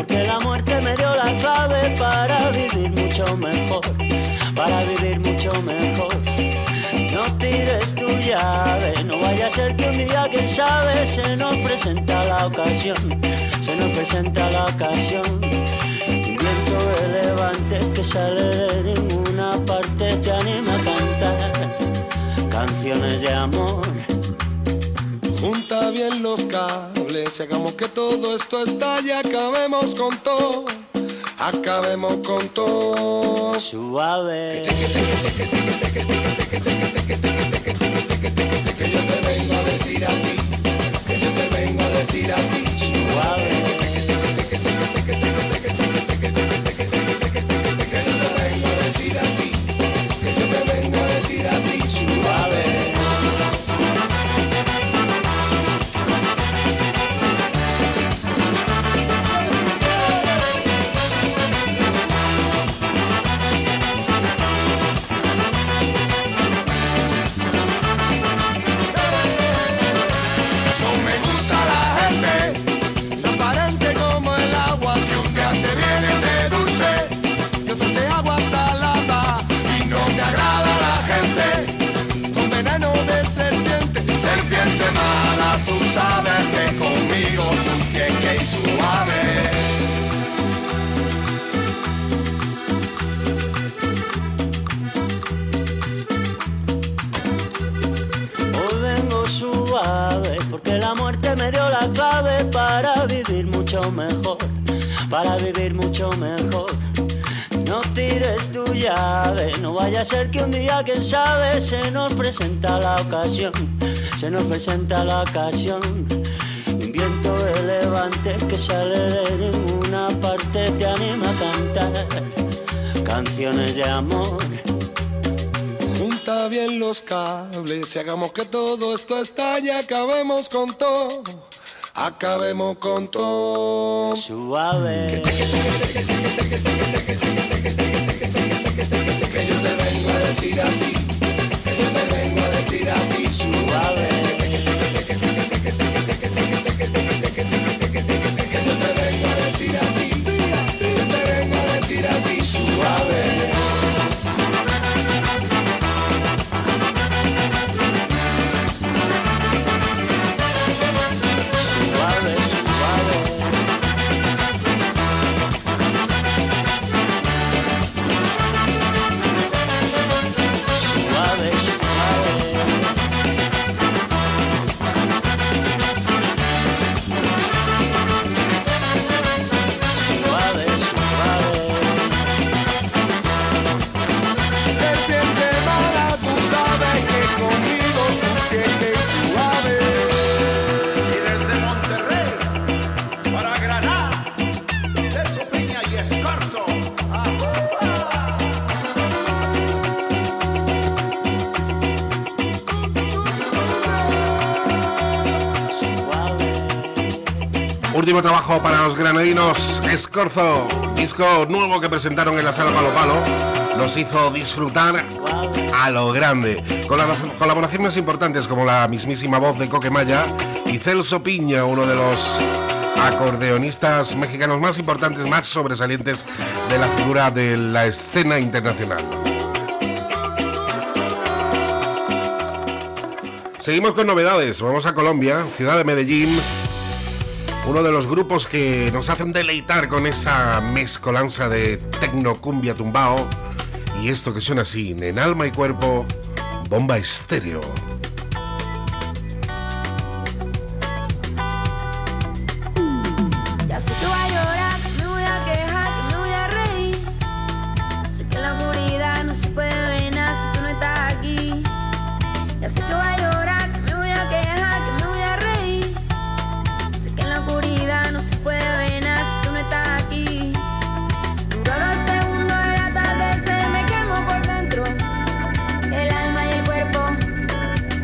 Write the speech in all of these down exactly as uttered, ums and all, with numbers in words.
porque la muerte me dio la clave para vivir mucho mejor, para vivir mucho mejor. No tires tu llave, no vaya a ser que un día, quién sabe, se nos presenta la ocasión, se nos presenta la ocasión. Un viento de levante que sale de ninguna parte te anima a cantar canciones de amor. Junta bien los cables y hagamos que todo esto estalle, acabemos con todo, acabemos con todo. Suave. Que yo te vengo a decir a ti, que yo te vengo a decir a ti. Suave. Que yo te vengo a decir a ti, que yo te vengo a decir a ti. Suave. Tú sabes que conmigo tú tienes que ir suave. Hoy vengo suave porque la muerte me dio la clave para vivir mucho mejor, para vivir mucho mejor. No tires tu llave, no vaya a ser que un día, quién sabe, se nos presenta la ocasión, se nos presenta la ocasión. Un viento de levante que sale de ninguna parte te anima a cantar canciones de amor. Junta bien los cables y hagamos que todo esto estalle, acabemos con todo, acabemos con todo. Suave. Que yo te vengo a decir a ti, que yo te vengo a decir a ti. Suave. Que yo te vengo a decir a ti, que yo te vengo a decir a ti. Suave. Último trabajo para los granadinos Escorzo, disco nuevo que presentaron en la Sala Palo Palo, nos hizo disfrutar a lo grande, con las colaboraciones importantes como la mismísima voz de Coquemaya y Celso Piña, uno de los acordeonistas mexicanos más importantes, más sobresalientes de la figura de la escena internacional. Seguimos con novedades, vamos a Colombia, ciudad de Medellín. Uno de los grupos que nos hacen deleitar con esa mezcolanza de tecno, cumbia, tumbao. Y esto que suena así, en alma y cuerpo, Bomba Estéreo. Ya sé que voy a llorar, que me voy a quejar, que me voy a reír. Sé que la morirá no se puede ver nada si tú no estás aquí. Ya sé que voy a llorar, que me voy a quejar, que me voy a reír. Sé que en la oscuridad no se puede ver nada si tú no estás aquí. Cada segundo de la tarde se me quemo por dentro, el alma y el cuerpo.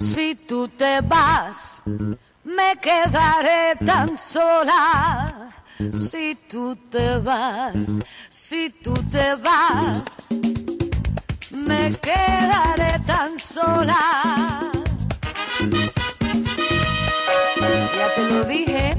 Si tú te vas, me quedaré tan sola. Si tú te vas, si tú te vas, me quedaré tan sola. Ya te lo dije,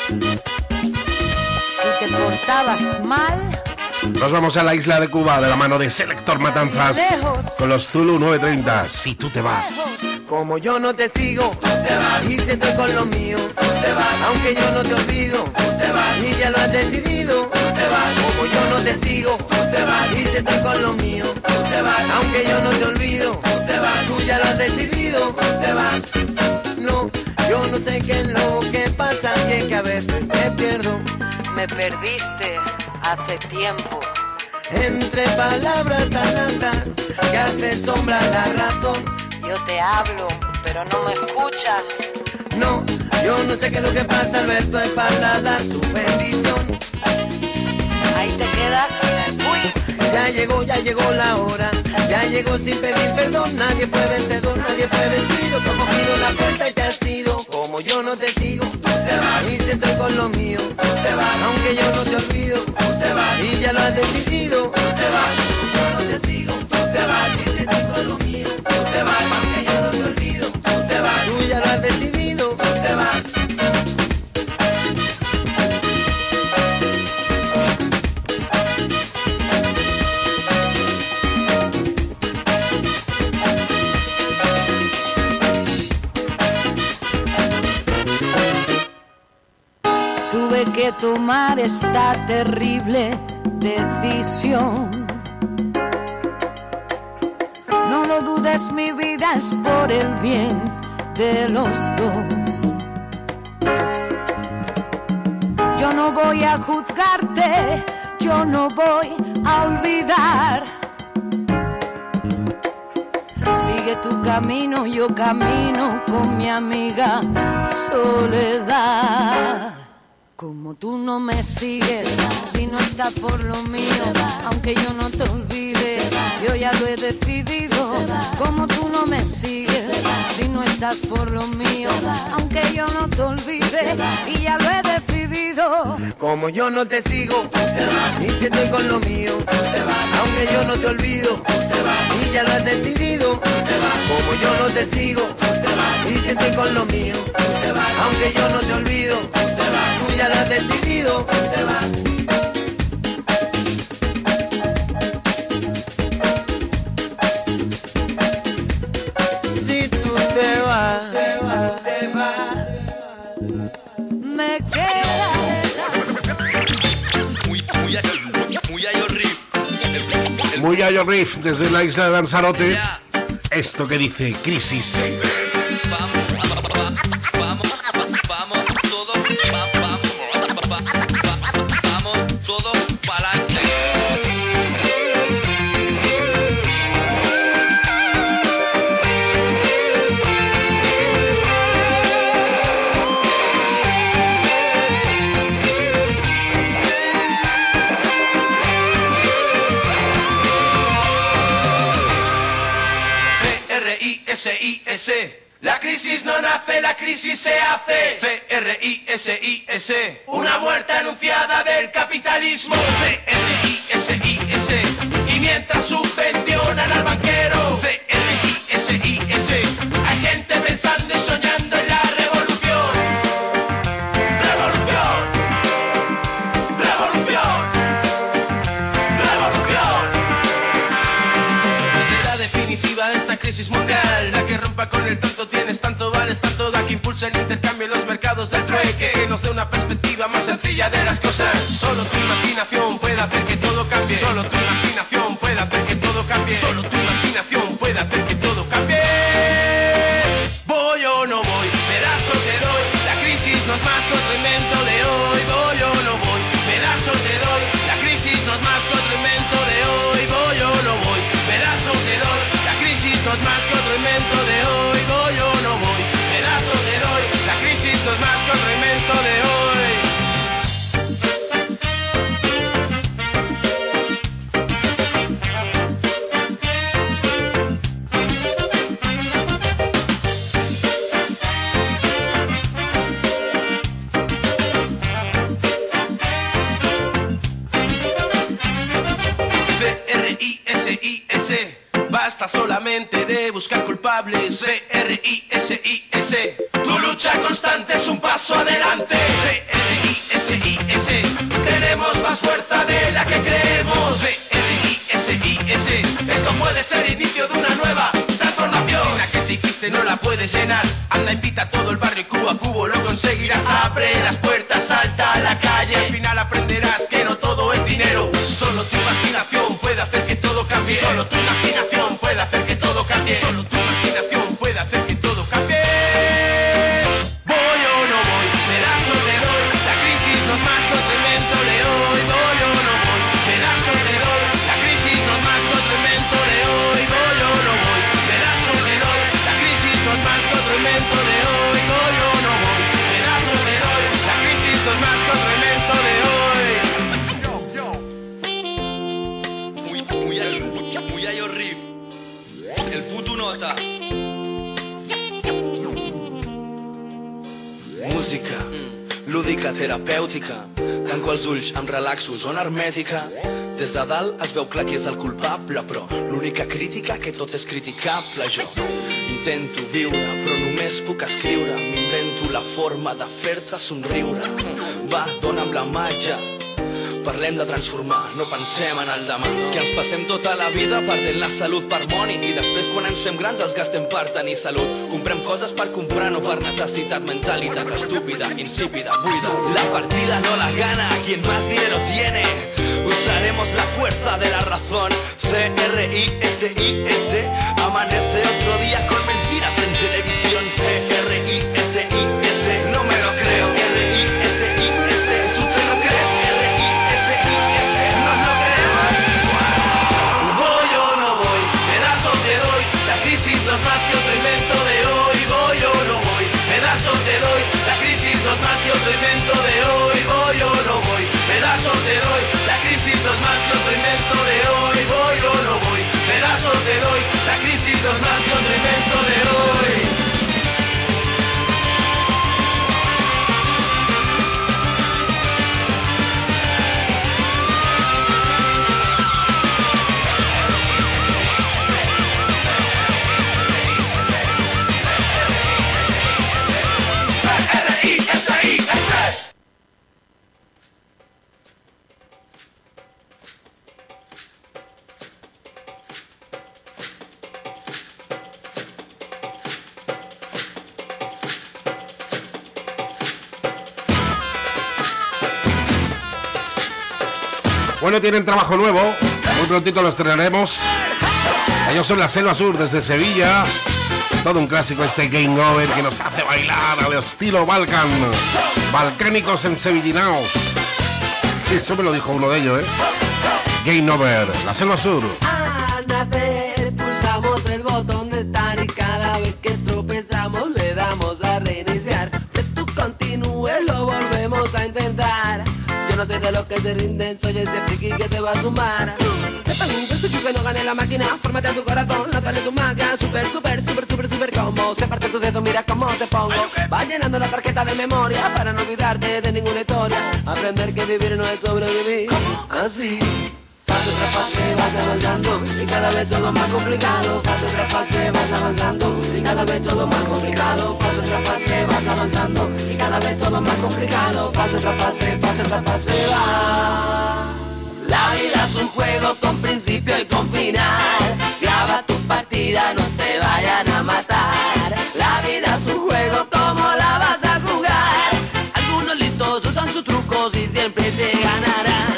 si te portabas mal. Nos vamos a la isla de Cuba de la mano de Selector Matanzas con los Zulu nueve treinta. Si tú te vas. Como yo no te sigo, te vas. Y si estoy con lo mío, te vas. Aunque yo no te olvido, te vas. Y ya lo has decidido, te vas. Como yo no te sigo, te vas. Y si estoy con lo mío, te vas. Aunque yo no te olvido, te vas. Tú ya lo has decidido, te vas. No, yo no sé qué es lo que pasa y es que a veces te pierdo. Me perdiste hace tiempo. Entre palabras tan altas que hace sombra la razón. Yo te hablo, pero no me escuchas. No, yo no sé qué es lo que pasa, Alberto, es para dar su bendición. Ahí te quedas, me fui. Ya llegó, ya llegó la hora. Ya llegó sin pedir perdón. Nadie fue vencedor, nadie fue vencido. Tú has cogido la puerta y te has ido. Como yo no te sigo, tú te vas. Y si estoy con lo mío, tú te vas. Aunque yo no te olvido, tú te vas. Y ya lo has decidido, tú te vas. Yo no te sigo, tú te vas. Y si estoy con lo mío, tú te vas. Aunque yo no te olvido, tú te vas. Tú ya lo has decidido, tú te vas. Tuve que tomar esta terrible decisión. No lo dudes, mi vida es por el bien de los dos. Yo no voy a juzgarte, yo no voy a olvidar. Sigue tu camino, yo camino con mi amiga Soledad. Como tú no me sigues, si no está por lo mío, aunque yo no te olvide, yo ya lo he decidido. Como tú no me sigues, si no estás por lo mío, aunque yo no te olvide, y ya lo he decidido. Como yo no te sigo, y si estoy con lo mío, aunque yo no te olvido, y ya lo has decidido. Como yo no te sigo, y si estoy con lo mío, aunque yo no te olvido, tú ya lo has decidido. Si tú te vas, te vas, me queda. Muy, muy, muy a yo riff. Muy a yo riff desde la isla de Lanzarote. Esto que dice Crisis. Vamos, vamos, vamos, todos, vamos, vamos, todos para adelante. C R I S I S. La crisis no nace, la crisis se hace. C R I S I S. Una muerte anunciada del capitalismo. C R I S I S. Y mientras subvencionan al banquero. C R I S I S. Hay gente pensando y soñando en la revolución. Revolución. Revolución. Revolución. Será definitiva esta crisis mundial, la que rompa con el tanto tienes, tanto vales, tanto da, que impulsa el intercambio en los mercados del trueque, que nos dé una perspectiva más sencilla de las cosas. Solo tu imaginación puede hacer que todo cambie. Solo tu imaginación puede hacer que todo cambie. Solo tu imaginación puede hacer que todo cambie. Voy o no voy, pedazo te doy. La crisis no es más que otro invento de hoy. Voy o no voy, pedazo te doy. La crisis no es más que otro invento de hoy. Voy o no voy, pedazo te doy. La crisis no es más que otro invento de hoy. Voy o no voy, pedazo te doy. La crisis no es más que otro invento de hoy. trata solamente de buscar culpables. C R I S I S. Tu lucha constante es un paso adelante. C R I S I S. Tenemos más fuerza de la que creemos. C R I S I S. Esto puede ser el inicio de una nueva transformación. La que te dijiste no la puedes llenar. Anda, invita a todo el barrio y cubo a cubo lo conseguirás. Abre las puertas, salta a la calle. Al final aprenderás que no todo es dinero. Solo tu imaginación puede hacer que todo cambie. Solo tu imaginación puede hacer que todo cambie. Solo tu imaginación puede hacer que todo cambie. Voy o no voy, me das o te doy. La crisis no es más que otro invento de hoy. Voy o no voy, me das o te doy. La crisis no es más que otro invento de hoy. Voy o no voy, me das o te doy. La crisis no es más que otro invento de hoy. Voy o no voy, me das o te doy. La crisis no es más que otro invento de hoy. Muy, muy, muy, muy ay horrible. El puto nota. Música, lúdica, terapèutica. Tanco els ulls, em relaxo, zona hermètica. Des de dalt es veu clar qui és el culpable, però l'única crítica que tot és criticable. Jo intento viure, però només puc escriure. M'invento la forma de fer-te somriure. Va, dona'm la màgia. Parlem de transformar, no pensem en el demà. Que ens passem tota la vida perdent la salut per money i després quan ens fem grans els gastem per tenir salut. Comprem coses per comprar, no per necessitat. Mentalitat estúpida, insípida, buida. La partida no la gana quien más dinero tiene. Usaremos la fuerza de la razón. C R I S I S. Amanece otro día con mentiras en televisión. C R I S I S. No me lo creo. R I S I S. ¿Tú te lo crees? R I S I S. ¿Nos lo creemos? Voy o no voy, me das o te doy. La crisis no es más que otro invento de hoy. Voy o no voy, me das o te doy. La crisis no es más que otro invento de hoy. Voy o no voy, me das o te doy. La crisis no es más que otro invento de hoy. Voy o no voy, me das o te doy. La crisis no es más que otro invento de hoy. Bueno, tienen trabajo nuevo, muy prontito lo estrenaremos. Ellos son la Selva Sur desde Sevilla. Todo un clásico este Game Over que nos hace bailar al estilo Balkan. Balcánicos en Sevillinaos. Eso me lo dijo uno de ellos, ¿eh? Game Over, la Selva Sur. A nacer pulsamos el botón de estar y cada vez que tropezamos le damos a reiniciar. Que tú continúes, lo volvemos a intentar. Yo no soy de los que se rinden, soy ese friki que te va a sumar. Yo soy yo que no gane la máquina, fórmate a tu corazón, lánzale tu magia. Super, super, super, super, super como se parte tu dedo, mira cómo te pongo. Va llenando la tarjeta de memoria para no olvidarte de ninguna historia. Aprender que vivir no es sobrevivir. Así. Fase tras fase vas avanzando y cada vez todo más complicado. Fase tras fase vas avanzando y cada vez todo más complicado. Fase tras fase vas avanzando y cada vez todo más complicado. Fase tras fase, fase tras fase va. La vida es un juego con principio y con final. Clava tu partida, no te vayan a matar. La vida es un juego, ¿cómo la vas a jugar? Algunos listos usan sus trucos y siempre te ganarán.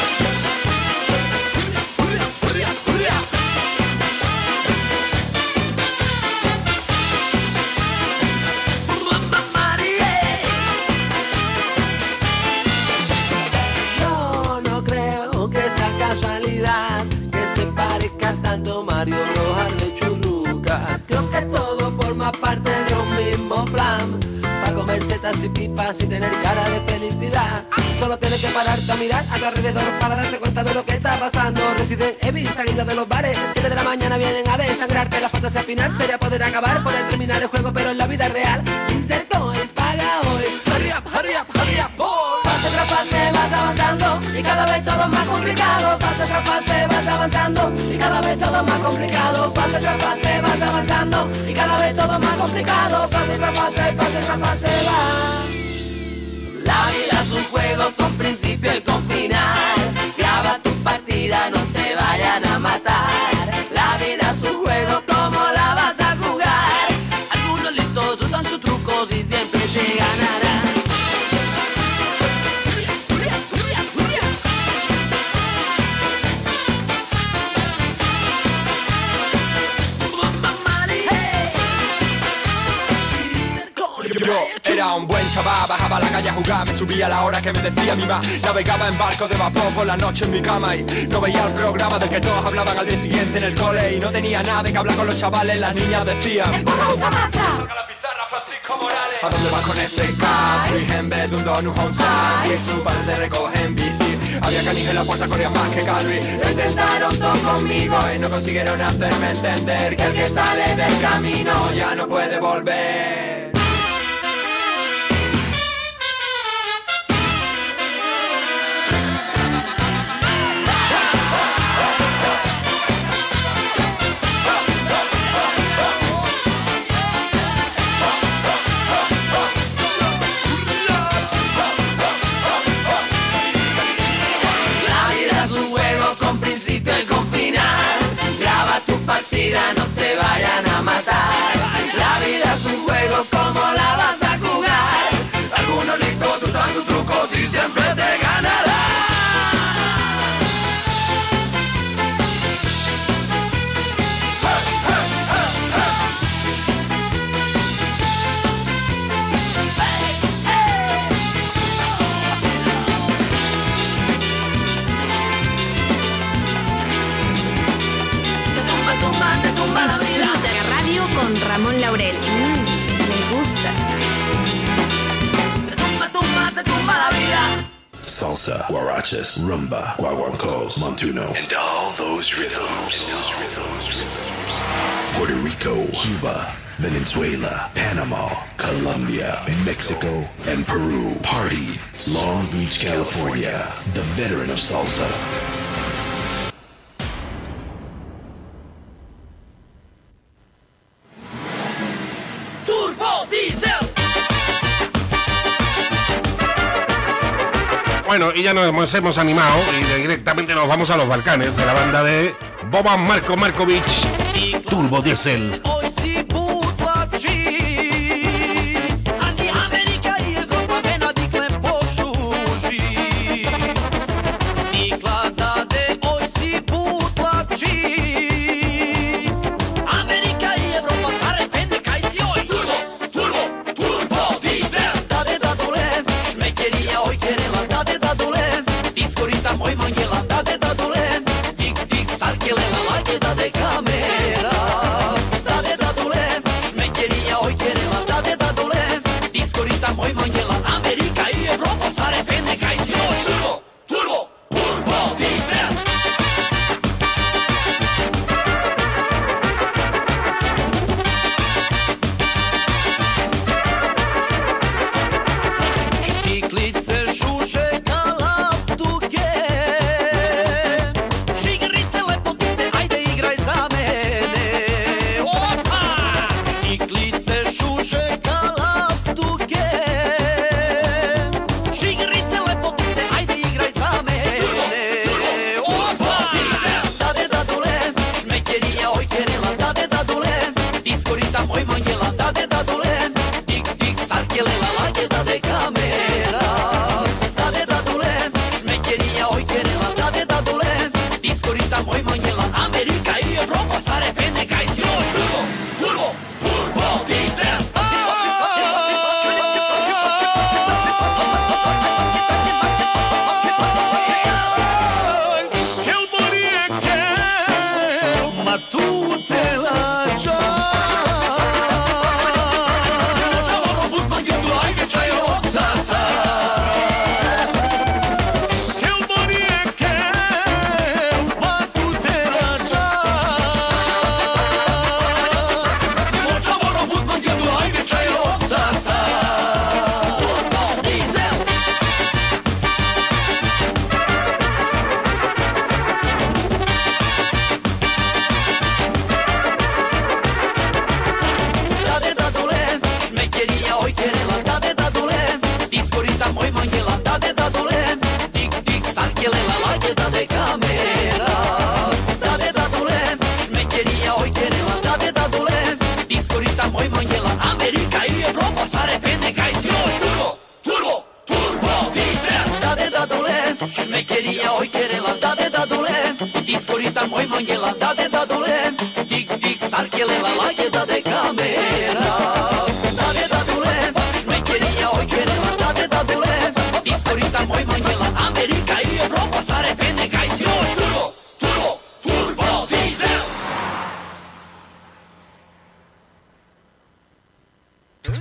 Mario Rojas de Churruca. Creo que todo forma parte de un mismo plan. Pa' comer setas y pipas y tener cara de felicidad. Solo tienes que pararte a mirar a tu alrededor para darte cuenta de lo que está pasando. Resident Evil saliendo de los bares, siete de la mañana vienen a desangrarte. La fantasía final sería poder acabar, poder terminar el juego, pero en la vida real inserto el paga hoy. Hurry up, hurry up, hurry up, boy. Fase tras fase vas avanzando y cada vez todo más complicado. Fase tras fase vas avanzando y cada vez todo más complicado. Fase tras fase vas avanzando y cada vez todo más complicado. Fase tras fase, fase tras fase vas. La vida es un juego con principio y con final. Graba tu partida, no te vayan a matar. La vida es un juego, ¿cómo la vas a jugar? Algunos listos usan sus trucos y siempre te ganarán. Yo era un buen chaval, bajaba a la calle a jugar, me subía a la hora que me decía mi mamá. Navegaba en barco de vapor por la noche en mi cama y no veía el programa del que todos hablaban al día siguiente en el cole. Y no tenía nada de que hablar con los chavales, las niñas decían: ¡Empuja una mata! ¿A dónde vas con ese café? En vez de un donut o un sándwich, tu padre te recoge en bici. Había canija en la puerta, corrían más que Calvi. Lo intentaron todo conmigo y no consiguieron hacerme entender que el que sale del camino ya no puede volver. No te vayan a matar. La vida es un juego, ¿cómo la vas a jugar? Algunos listos usan tus trucos y siempre te ganarán. Con Ramón Laurel. Mm, me gusta. Salsa, guarachas, rumba, guaguancos, montuno, and all those rhythms. Puerto Rico, Cuba, Venezuela, Panama, Colombia, Mexico, and Peru. Party, Long Beach, California, the veteran of salsa. Bueno, y ya nos hemos animado y directamente nos vamos a los Balcanes de la banda de Boban Marko Markovic, Turbo Diesel. Salchele la like da de camera, da de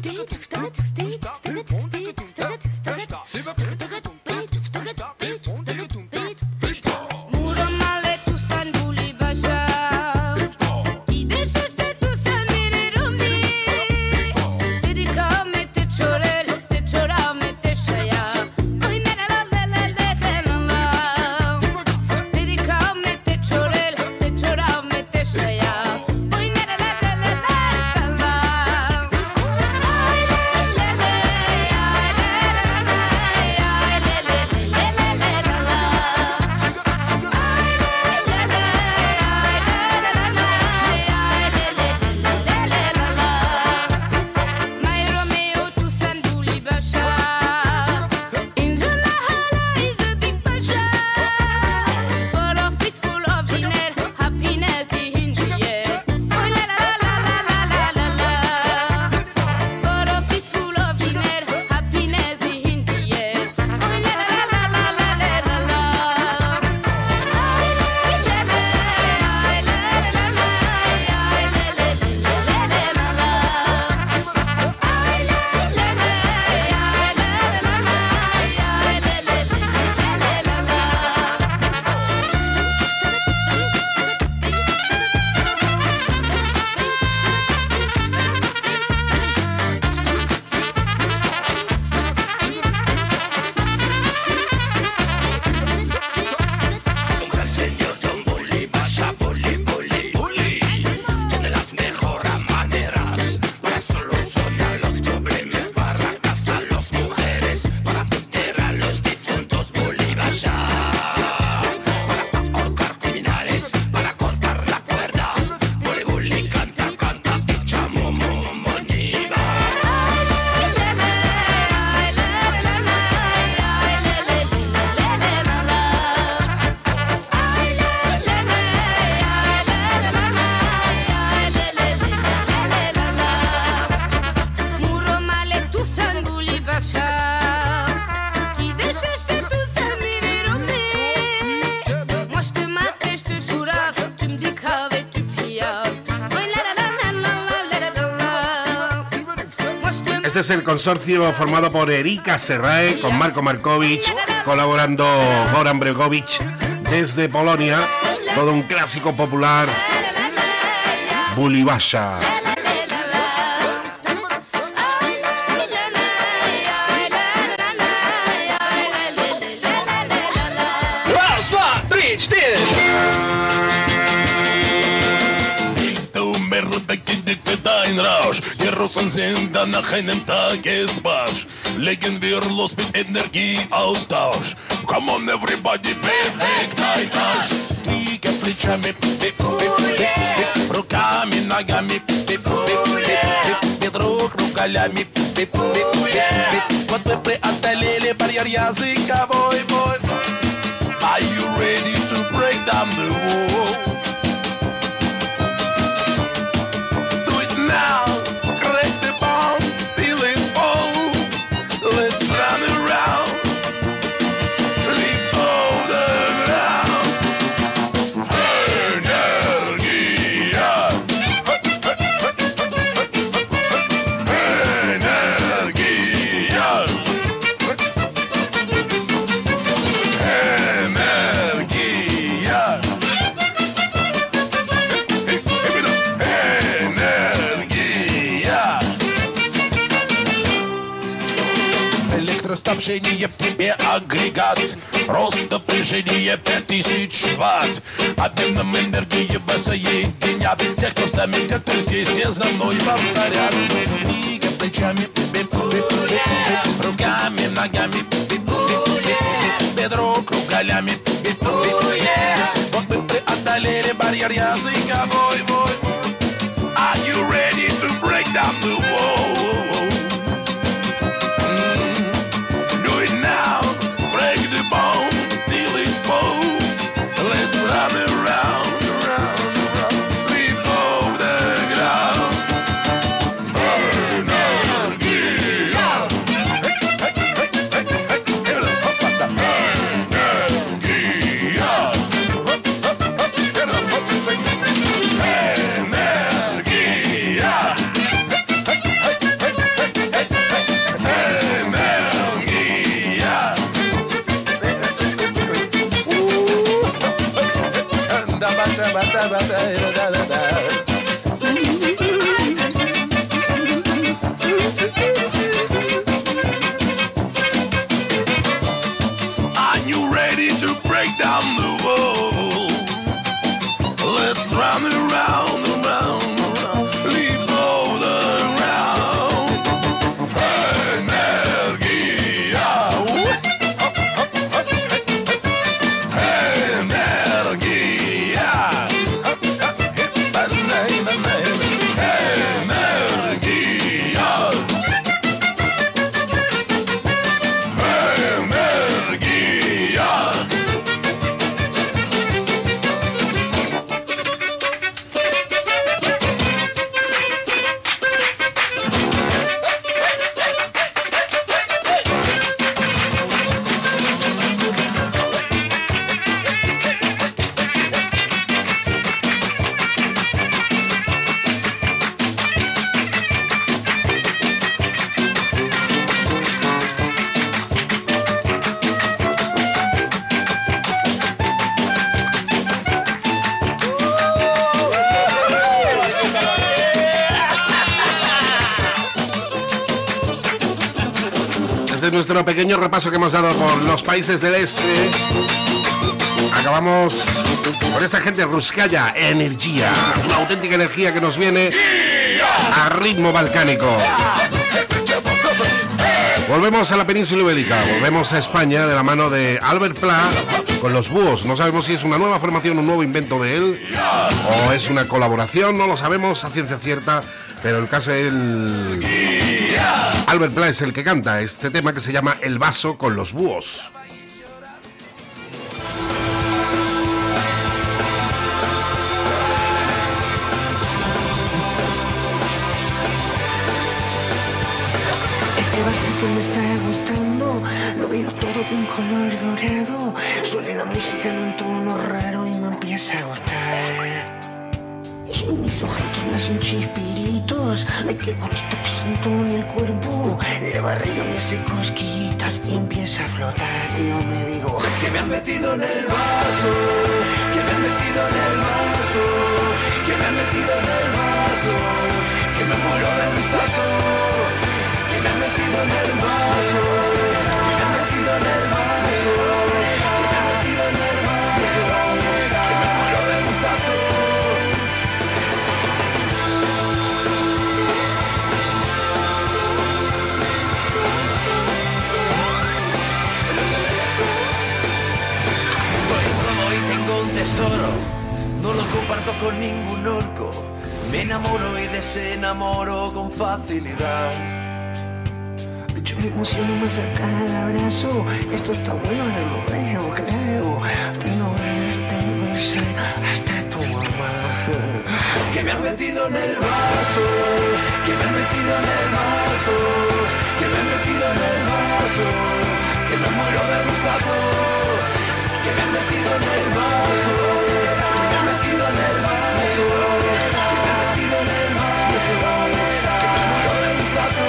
Este es el consorcio formado por Erika Serrae con Marco Markovic, colaborando Goran Bregovic desde Polonia. Todo un clásico popular, Bulibasha. Die Russen sind dann nach einem Tagesmarsch. Legen wir los mit Energieaustausch. Come on everybody, bewegt ein Arsch. Двигай плечами, руками, ногами, бедрук, руколями. Вот мы преодолели барьер языковой бой. Are you ready to break down the wall? Снабжение в тебе агрегат, рост напряжения пять тысяч ватт. Обменом энергии воссоединят тех, кто ставит это здесь, те за мной повторят. Двигай плечами, руками, ногами, бедро кругалями. Вот мы преодолели барьер языковой. Are you ready to break down the wall? Hey! Are you ready to break down the wall? Let's run around, around, around, leave all the ground. Energía, energía, Desde nuestro pequeño repaso que hemos dado por los países del este, acabamos con esta gente Ruskaya, energía, una auténtica energía que nos viene a ritmo balcánico. Volvemos a la península ibérica, volvemos a España de la mano de Albert Pla con Los Búhos. No sabemos si es una nueva formación, un nuevo invento de él o es una colaboración, no lo sabemos a ciencia cierta, pero el caso es el... Albert Pla es el que canta este tema que se llama El Vaso con Los Búhos. Este vasito me está gustando, lo veo todo de un color dorado. Suena la música en un tono raro y me empieza a gustar. Y mis ojitos me hacen chispiritos, ay qué gustito que siento en el cuerpo. La barriga me hace cosquillitas y empieza a flotar. Y yo me digo que me han metido en el vaso, que me han metido en el vaso, que me han metido en el vaso, que me muero de gustazo, que me han metido en el vaso, que me han metido en el vaso, que me han metido en el vaso, que me muero de gustazo. Tesoro, no lo comparto con ningún orco. Me enamoro y desenamoro con facilidad. Yo me emociono más a cada abrazo. Esto está bueno, no lo veo claro. Tengo ganas de besar hasta tu mamá. Que me han metido en el vaso, que me han metido en el vaso, que me han metido en el vaso, que me muero de gustazo. Que me han metido en el vaso, que me han metido en el vaso, que me han metido en el vaso, que me muero de gustazo.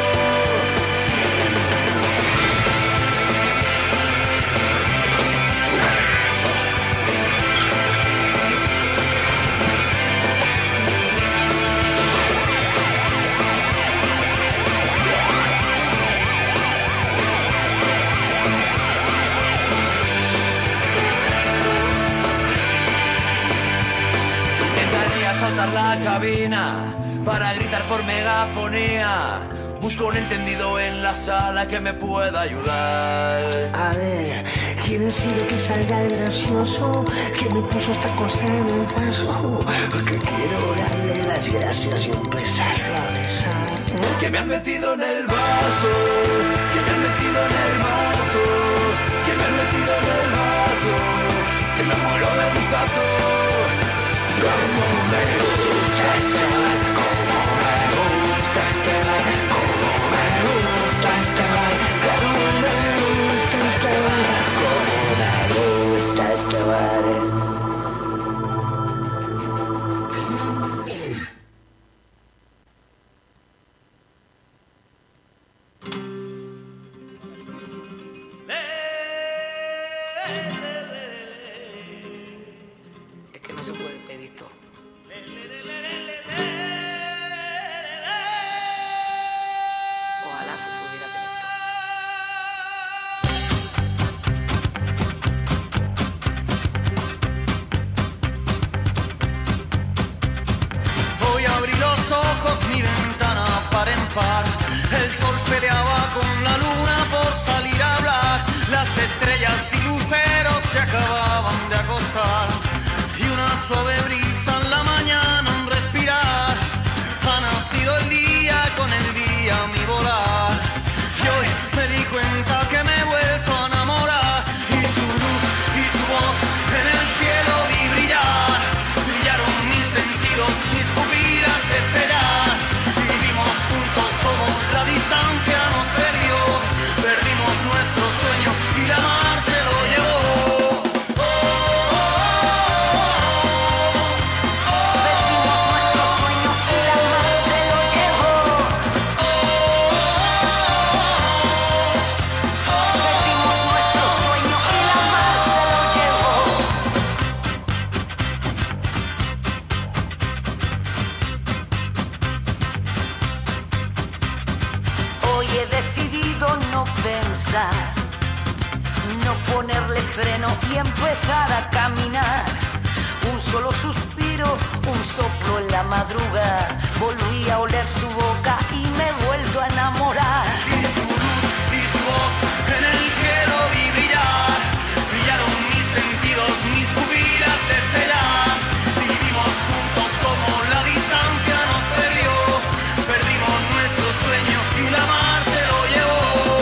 Saltar la cabina para gritar por megafonía. Busco un entendido en la sala que me pueda ayudar. A ver, ¿quién ha sido que salga el gracioso que me puso esta cosa en el vaso? Que quiero darle las gracias y empezarlo a besar. Que me han metido en el vaso, que me han metido en el vaso, que me han metido en el vaso, que me muero de gustazo. Como me gusta este bar, como me gusta este bar, como me gusta este bar, como me gusta este bar, como me gusta este bar. Es que no se puede pedir todo. estrellas y luceros se acababan de acostar y una suave brisa en la mañana, un respirar. Ha nacido el día con el día mi volar y hoy me di cuenta que me he vuelto a enamorar y su luz y su voz en el cielo vi brillar. Brillaron mis sentidos, mis pupilas destellar. Vivimos juntos como la distancia nos perdió. Perdimos nuestro sueño y la mar se lo llevó. No ponerle freno y empezar a caminar. Un solo suspiro, un soplo en la madrugada. Volví a oler su boca y me he vuelto a enamorar. Y su luz y su voz en el cielo vi brillar. Brillaron mis sentidos, mis pupilas destellar. Vivimos juntos como la distancia nos perdió. Perdimos nuestro sueño y la mar se lo llevó.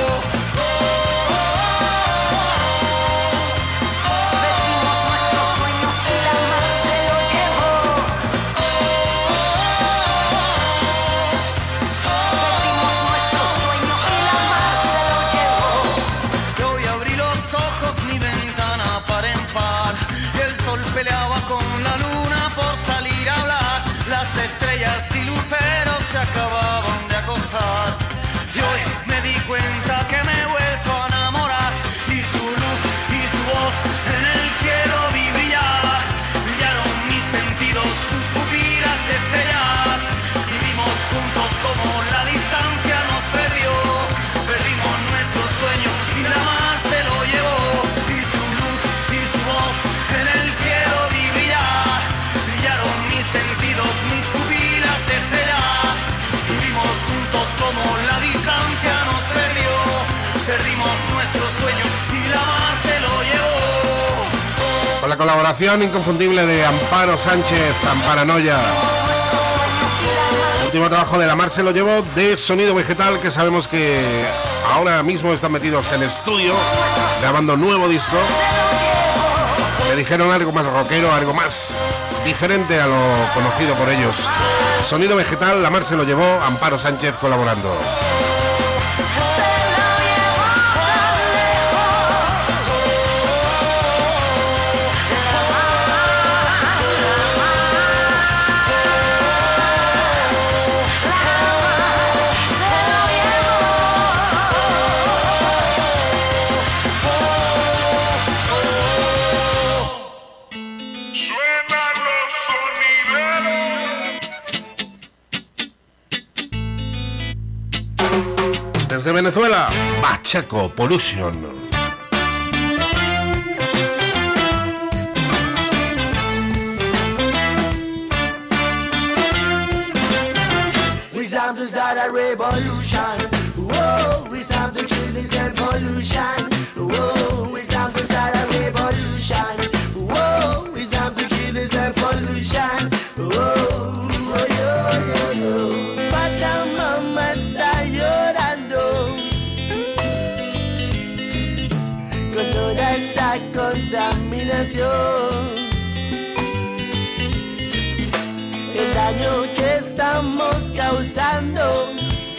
Peleaba con la luna por salir a hablar. Las estrellas y luceros se acababan de acostar y hoy me di cuenta que me he vuelto a enamorar y su luz y su voz en el cielo vi brillar. Brillaron mis sentidos, sus pupilas destellar. Vivimos juntos como la distancia nos perdió. Perdimos nuestro sueño y la mar se lo llevó. Y su luz y su voz en el cielo vi brillar. Brillaron mis sentidos, mis pupilas destellar. Vivimos juntos como la distancia nos perdió. Perdimos nuestro sueño y la mar se lo llevó. Con la colaboración inconfundible de Amparo Sánchez, Amparanoia. El último trabajo de La Mar se lo llevó, de Sonido Vegetal, que sabemos que ahora mismo están metidos en estudio grabando nuevo disco. Le dijeron algo más rockero, algo más diferente a lo conocido por ellos. Sonido Vegetal, La Mar se lo llevó, Amparo Sánchez colaborando. Desde Venezuela, Bachaco Pollution. It's time to start a revolution. Whoa, it's time to kill this air pollution. Whoa, it's time to start a revolution. Whoa, it's time to kill this air pollution. Whoa, oh, yo, yo, yo. Pachamama está llorando con toda esta contaminación. El daño que estamos causando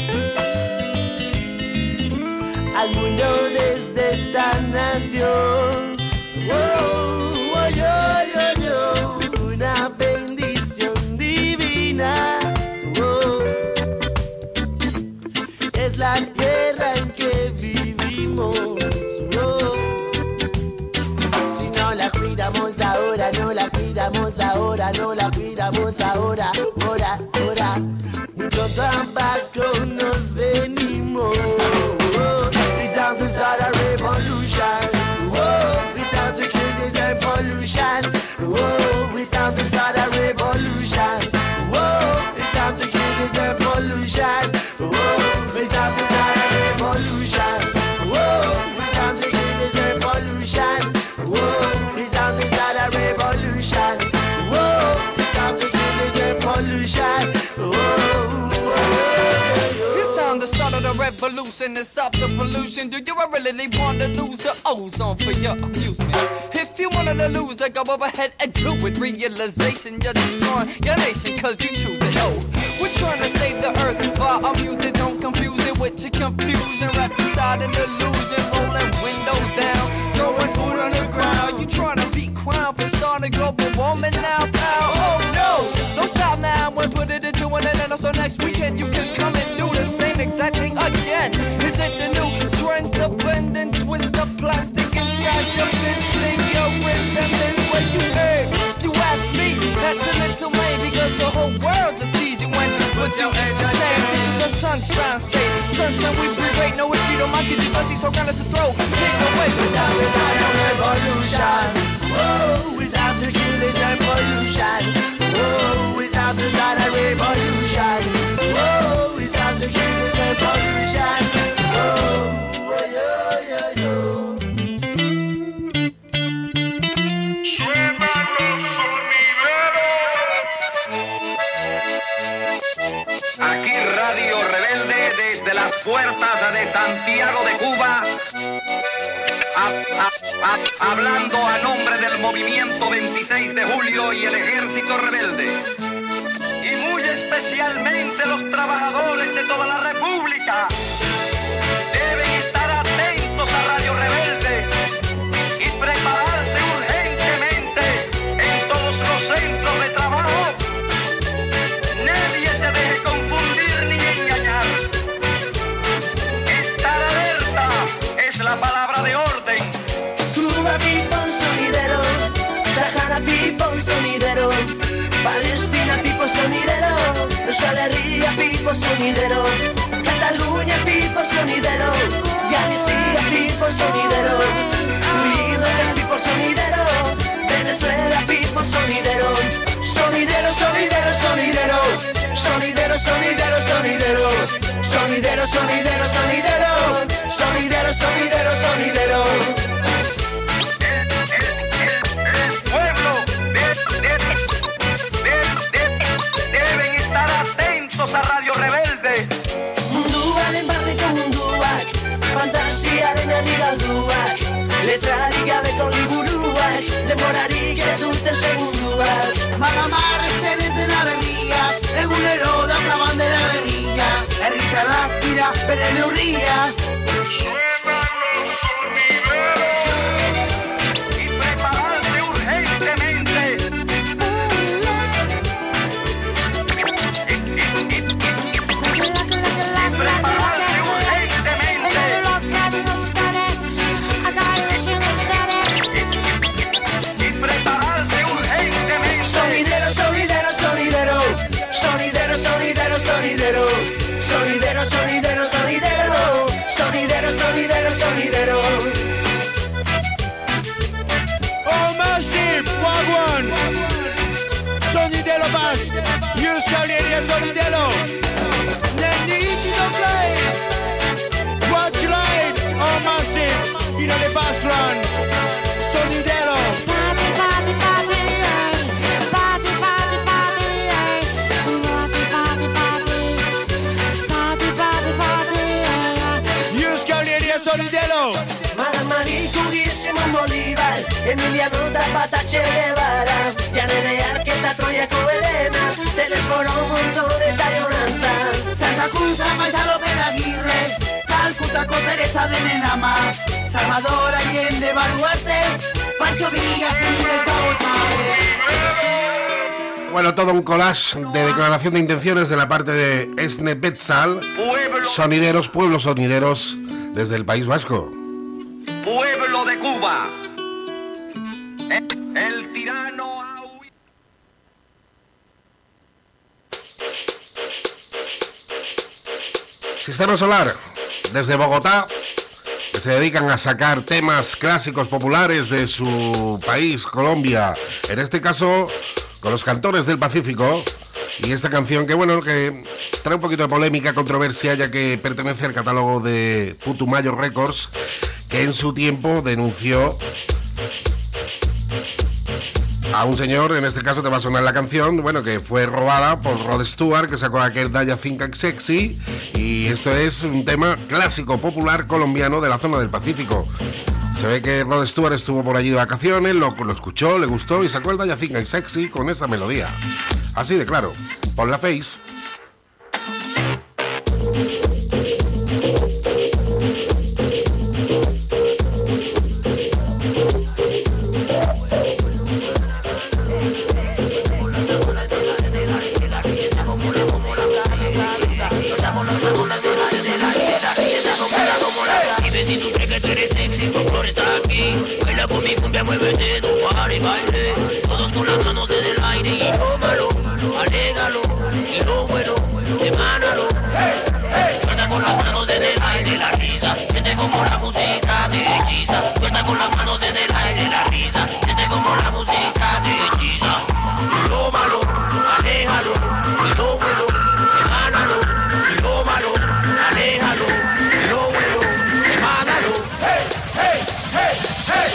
al mundo desde esta nación. Oh, oh, yo, yo, yo, una bendición divina. Oh, es la tierra en que vivimos. Oh, si no la cuidamos ahora, no la cuidamos ahora, no la cuidamos ahora, ahora, ahora, muy pronto abajo nos venimos. Oh, it's time to start a revolution. Oh, it's time to kill this air pollution. Oh, it's time to start a revolution. Oh, it's time to kill this air pollution. Oh, it's time to start a revolution. Oh, it's time to kill this air pollution. sun, the start of the revolution, and stop the pollution. Do you really want to lose the ozone for your amusement? If you wanted to lose it, go ahead and do it. Realization, you're destroying your nation, cause you choose it. Oh, we're trying to save the earth by our music. Don't confuse it with your confusion. Wrapped inside an illusion, rolling windows down, throwing food on the ground. You trying to beat crime for starting global warming now, pal? Oh no, don't stop now. We'll put it into an end. So next weekend you can come and do the same exact thing again. Is it the new trend to bend and twist the plastic inside your fist? Fling your wrist and miss what you heard. You ask me, that's a little lame, because the whole world just sees you and just puts you into shame. This is the sunshine state, sunshine we breathe. Wait, no, if you don't mind, could you just be so kind as to throw it away? Without the revolution, whoa, without the killing and pollution, whoa, without the revolution, whoa, without the killing and pollution, whoa, whoa, yo, yo, yo. Aquí Radio Rebelde desde las puertas de Santiago de Cuba, a, a, a, hablando a nombre del movimiento veintiséis de julio y el Ejército Rebelde, y muy especialmente los trabajadores de toda la República, deben estar atentos a Radio Rebelde y prepararse urgentemente en todos los centros de trabajo. Nadie se deje confundir ni engañar. Estar alerta es la palabra de orden. Cuba people sonidero, Sahara people sonidero, Palestina people sonidero, Euskal Herria people sonidero, Cataluña people sonidero, Galicia people sonidero, Irlanda people sonidero, Venezuela people sonidero, sonidero, sonidero, sonidero, sonidero, sonidero, sonidero, sonidero, sonidero, sonidero, sonidero, sonidero, sonidero. Deben estar atentos a Radio Rebelde. Munduan enbarte con munduak, fantasiaren anigalduak, letrarik gabeko liburuak, demorarik ez duten segunduak. Magamarresten ez dena berria, egunero dauka bandera berria, herritarrak dira bere neurria. Sonidero, sonidero, sonidero, sonidero, sonidero, sonidero, sonidero. Oh, massive, wagwan. Sonidero Basque, Euskal Herria sonidero. Nenitino play. Watch light, oh, massive, you know the Basque run. Sonidero. Party, party, party, party, party, party. Sonidero. Maramariku Simón Bolívar, Emiliano Zapata, Che Guevara, Janene Arketa, Troiako Elena, Telesforo Monzón eta Jonantza, Santa Cruz, Maiza López Aguirre, Calcutako Teresa de Nenama, Salvador Allende Baluarte, Pancho Villa, eta Otave. Bueno, todo un collage de declaración de intenciones de la parte de Esne Betzal, sonideros, pueblos sonideros desde el País Vasco. Pueblo de Cuba, el tirano ha huido. Sistema Solar, desde Bogotá, que se dedican a sacar temas clásicos populares de su país, Colombia, en este caso con los Cantores del Pacífico, y esta canción que, bueno, que trae un poquito de polémica, controversia, ya que pertenece al catálogo de Putumayo Records, que en su tiempo denunció a un señor, en este caso te va a sonar la canción, bueno, que fue robada por Rod Stewart, que sacó aquel Daya Think I'm Sexy, y esto es un tema clásico, popular colombiano de la zona del Pacífico. Se ve que Rod Stewart estuvo por allí de vacaciones, lo, lo escuchó, le gustó y sacó el Daya Think I'm Sexy con esa melodía. Así de claro, por la face. Si tú crees que tú eres sexy, folklore está aquí. Baila con mi cumbia, muévete, tu pare, baile. Todos con las manos en el aire y tómalo, alégalo. Y lo bueno, emánalo. Suelta con las manos en el aire la risa. Siente como la música te hechiza. Suelta con las manos en el aire la risa. Siente como la música te hechiza. Y lo malo, aléjalo. Y lo bueno, emánalo. Y lo malo, aléjalo. Y lo bueno. Hey, hey, hey, hey.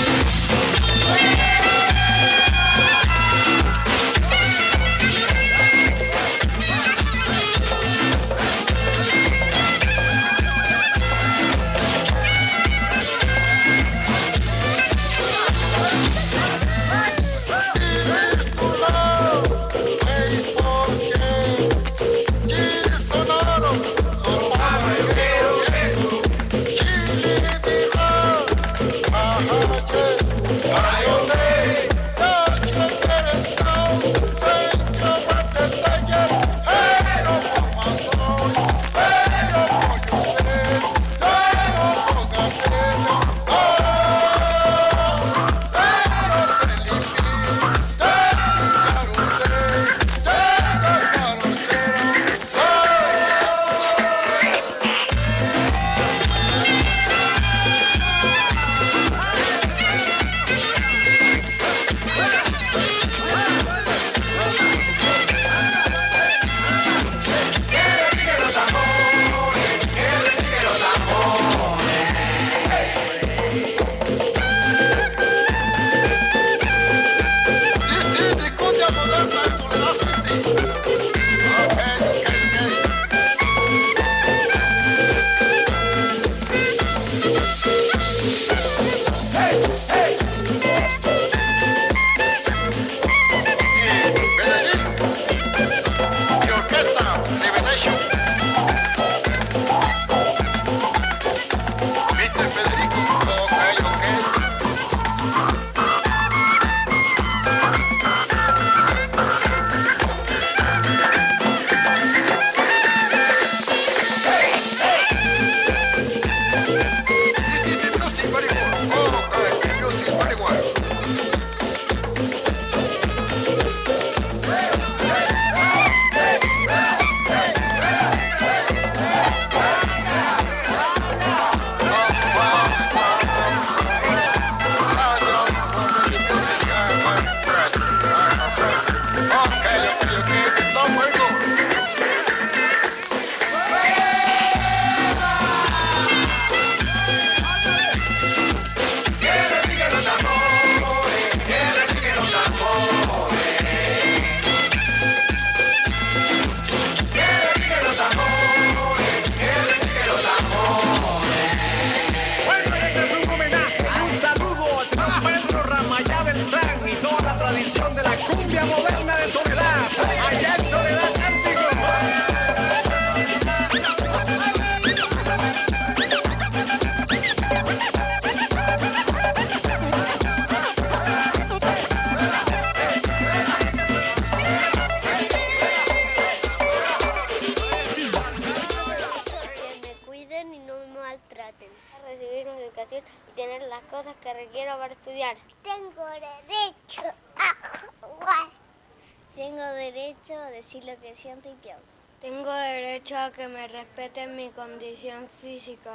Lo que siento y pienso. Tengo derecho a que me respeten mi condición física.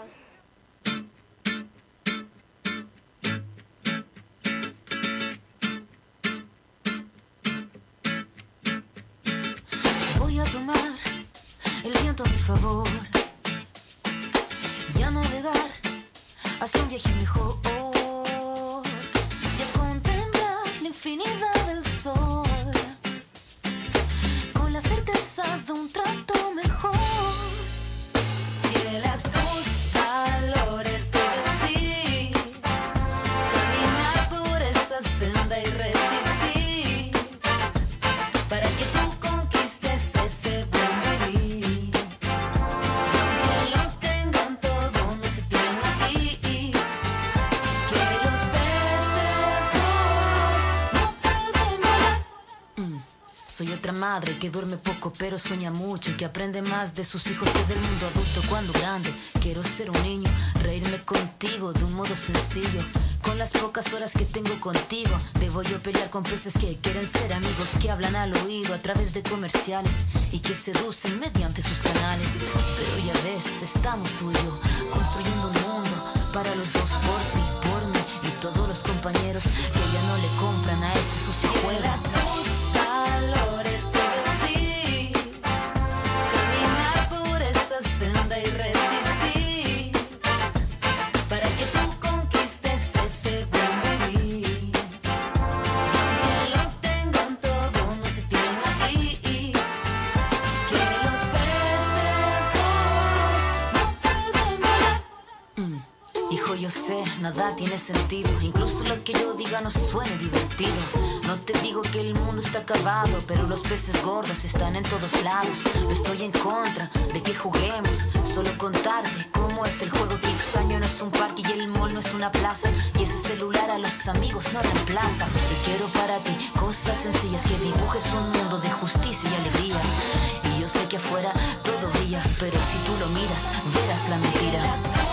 Voy a tomar el viento a mi favor y a navegar hacia un viaje mejor y a contemplar la infinidad del sol, con la certeza de un trato mejor. Fiel a tus valores debes ir, caminar por esa senda y resistir, para que tú conquistes ese buen vivir. Aunque lo tengan todo, no te tienen a ti. Que los peces gordos no pueden volar. Mm. Soy otra madre que duerme poco pero sueña mucho y que aprende más de sus hijos que del mundo adulto cuando grande. Quiero ser un niño, reírme contigo de un modo sencillo. Con las pocas horas que tengo contigo, debo yo pelear con peces que quieren ser amigos, que hablan al oído a través de comerciales y que seducen mediante sus canales. Pero ya ves, estamos tú y yo construyendo un mundo para los dos, por ti, por mí y todos los compañeros que ya no le compran a este sucio juego. Tus valores debes ir, caminar por esa senda y resistir, para que tú conquistes ese buen vivir. Aunque lo tengan todo, no te tienen a ti. Que los peces gordos no pueden volar. Mm. Hijo, yo sé, nada tiene sentido. Incluso lo que yo diga no suene divertido. No te digo que el mundo está acabado, pero los peces gordos están en todos lados. No estoy en contra de que juguemos, solo contarte cómo es el juego. Kidsaño no es un parque y el mall no es una plaza, y ese celular a los amigos no reemplaza. Yo quiero para ti cosas sencillas, que dibujes un mundo de justicia y alegría. Y yo sé que afuera todo brilla, pero si tú lo miras, verás la mentira.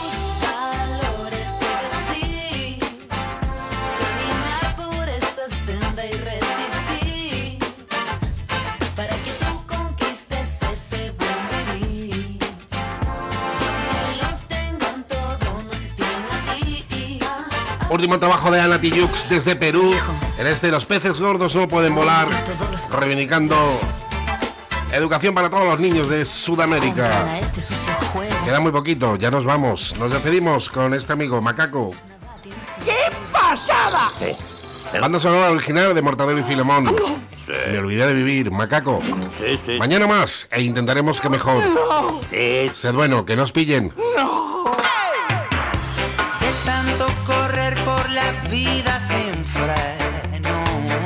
Senda y resistir, para que tú conquistes ese buen vivir. Aunque lo tengan todo, no te tienen a ti. Último trabajo de Ana Tijoux desde Perú. En este Los peces gordos no pueden volar, reivindicando educación para todos los niños de Sudamérica. Queda muy poquito, ya nos vamos. Nos despedimos con este amigo Macaco. ¡Qué pasada! ¿Qué? Banda sonora original de Mortadelo y Filemón. Sí. Me olvidé de vivir, Macaco. Sí, sí. Mañana más e intentaremos que mejor. No. Sí. Sed bueno, que nos pillen. No. De tanto correr por la vida sin freno,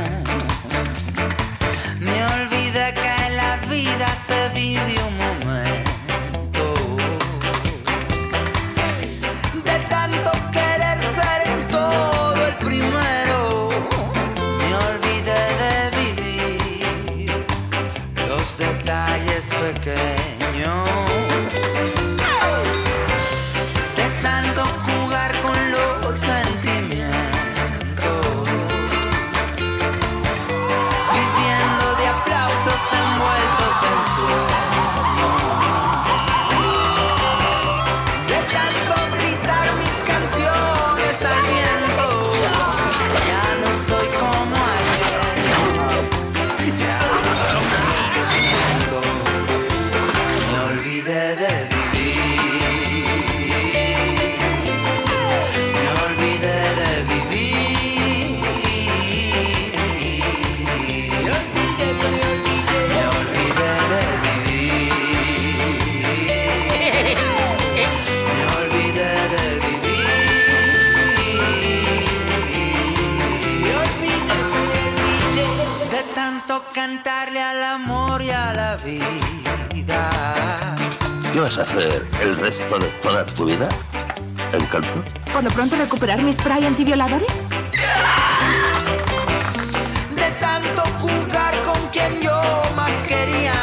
me olvidé que en la vida se vive un momento. De tanto querer ser en todo el primero, detalles pequeños. De tanto jugar con los sentimientos, viviendo de aplausos envueltos en sueños. De tanto gritar mis canciones al viento, ya no soy como ayer. Ya no soy. Me olvidé de vivir, me olvidé de vivir, me olvidé, me olvidé, me olvidé de vivir, me olvidé de vivir, me olvidé, me olvidé de tanto cantarle al amor y a la vida. ¿Qué vas a hacer el resto de toda tu vida? ¿Encanto? ¿Por lo pronto recuperar mi spray antivioladores? De tanto jugar con quien yo más quería,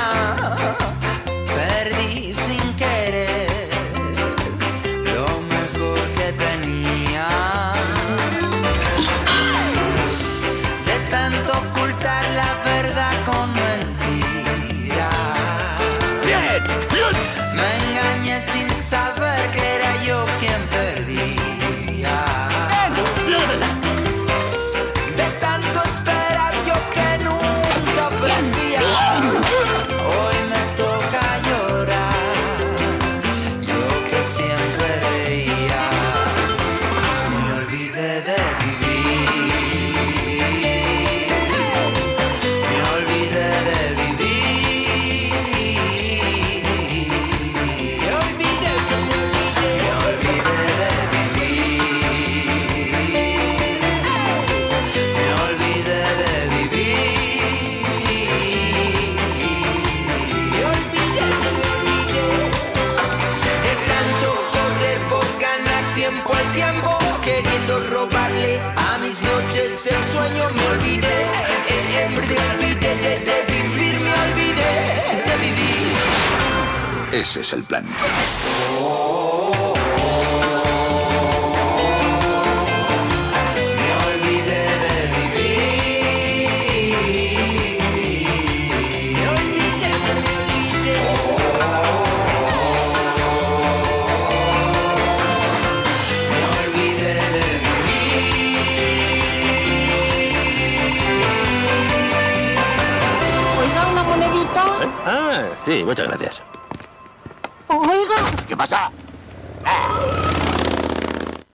perdí sin querer lo mejor que tenía. De tanto ocultar la verdad con mentira, me engañé sin saber que era yo quien perdía. De tanto Ese es el plan. Ah, sí, muchas gracias. Oiga. ¿Qué pasa? Ah.